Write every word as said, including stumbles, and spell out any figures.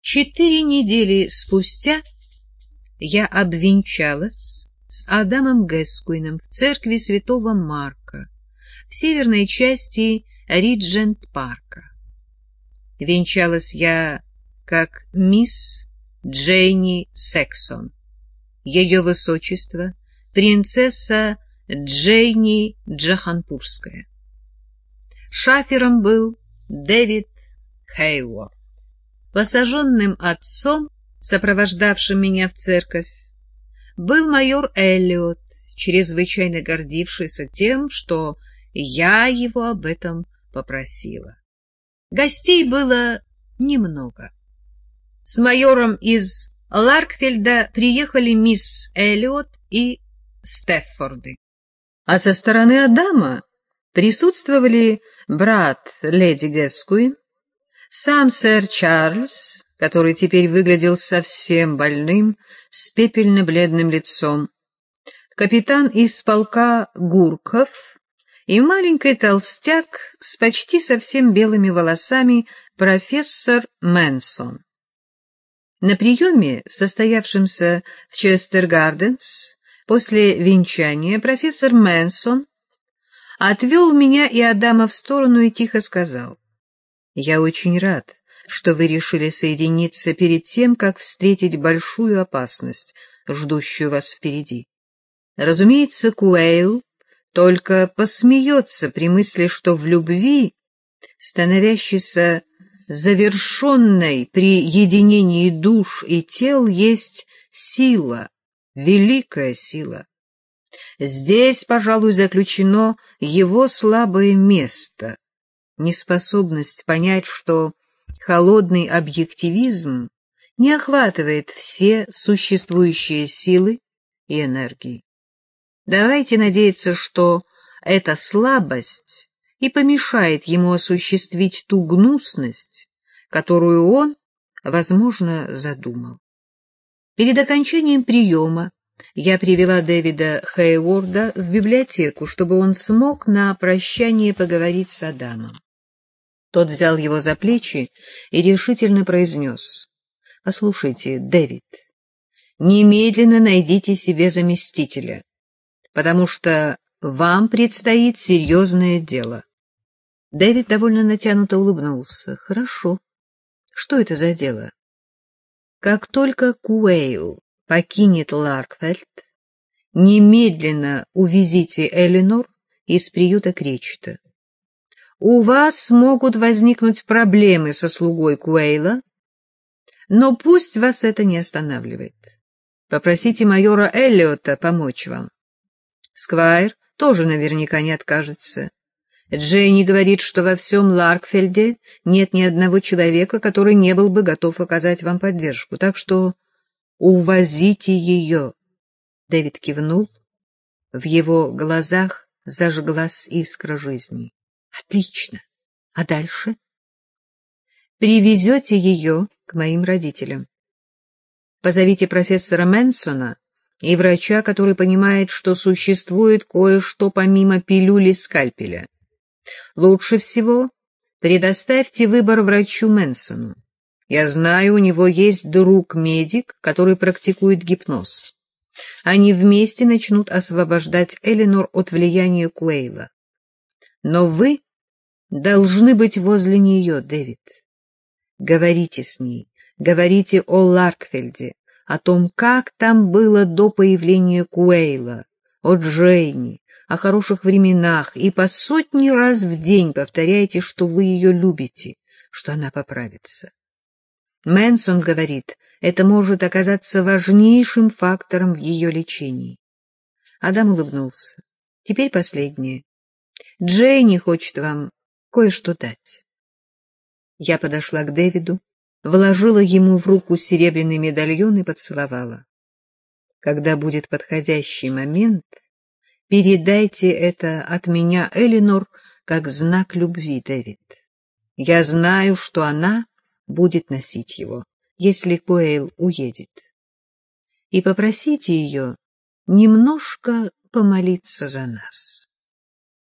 Четыре недели спустя я обвенчалась с Адамом Гэскуином в церкви святого Марка в северной части Риджент-парка. Венчалась я как мисс Дженни Сексон, ее высочество, принцесса Дженни Джаханпурская. Шафером был Дэвид Хейворд. Посаженным отцом, сопровождавшим меня в церковь, был майор Эллиот, чрезвычайно гордившийся тем, что я его об этом попросила. Гостей было немного. С майором из Ларкфельда приехали мисс Эллиот и Стеффорды. А со стороны Адама присутствовали брат леди Гэскуин, сам сэр Чарльз, который теперь выглядел совсем больным, с пепельно-бледным лицом, капитан из полка Гурков и маленький толстяк с почти совсем белыми волосами профессор Мэнсон. На приеме, состоявшемся в Честер-Гарденс, после венчания профессор Мэнсон отвел меня и Адама в сторону и тихо сказал: «Я очень рад, что вы решили соединиться перед тем, как встретить большую опасность, ждущую вас впереди. Разумеется, Куэйл только посмеется при мысли, что в любви, становящейся завершенной при единении душ и тел, есть сила, великая сила. Здесь, пожалуй, заключено его слабое место, неспособность понять, что холодный объективизм не охватывает все существующие силы и энергии. Давайте надеяться, что эта слабость и помешает ему осуществить ту гнусность, которую он, возможно, задумал. Перед окончанием приема я привела Дэвида Хейворда в библиотеку, чтобы он смог на прощание поговорить с Адамом. Тот взял его за плечи и решительно произнес: «Послушайте, Дэвид, немедленно найдите себе заместителя, потому что вам предстоит серьезное дело». Дэвид довольно натянуто улыбнулся. «Хорошо. Что это за дело?» «Как только Куэйл покинет Ларкфельд, немедленно увезите Элинор из приюта Кречета. У вас могут возникнуть проблемы со слугой Куэйла, но пусть вас это не останавливает. Попросите майора Эллиота помочь вам. Сквайр тоже наверняка не откажется. Дженни говорит, что во всем Ларкфельде нет ни одного человека, который не был бы готов оказать вам поддержку, так что увозите ее». Дэвид кивнул. В его глазах зажглась искра жизни. «Отлично. А дальше?» «Привезете ее к моим родителям. Позовите профессора Мэнсона и врача, который понимает, что существует кое-что помимо пилюли скальпеля. Лучше всего предоставьте выбор врачу Мэнсону. Я знаю, у него есть друг-медик, который практикует гипноз. Они вместе начнут освобождать Элинор от влияния Куэйла. Но вы должны быть возле нее, Дэвид. Говорите с ней, говорите о Ларкфельде, о том, как там было до появления Куэйла, о Дженни, о хороших временах, и по сотни раз в день повторяйте, что вы ее любите, что она поправится. Мэнсон говорит, это может оказаться важнейшим фактором в ее лечении». Адам улыбнулся. «Теперь последнее. Дженни хочет вам кое-что дать». Я подошла к Дэвиду, вложила ему в руку серебряный медальон и поцеловала. «Когда будет подходящий момент, передайте это от меня Элинор как знак любви, Дэвид. Я знаю, что она будет носить его, если Куэйл уедет. И попросите ее немножко помолиться за нас».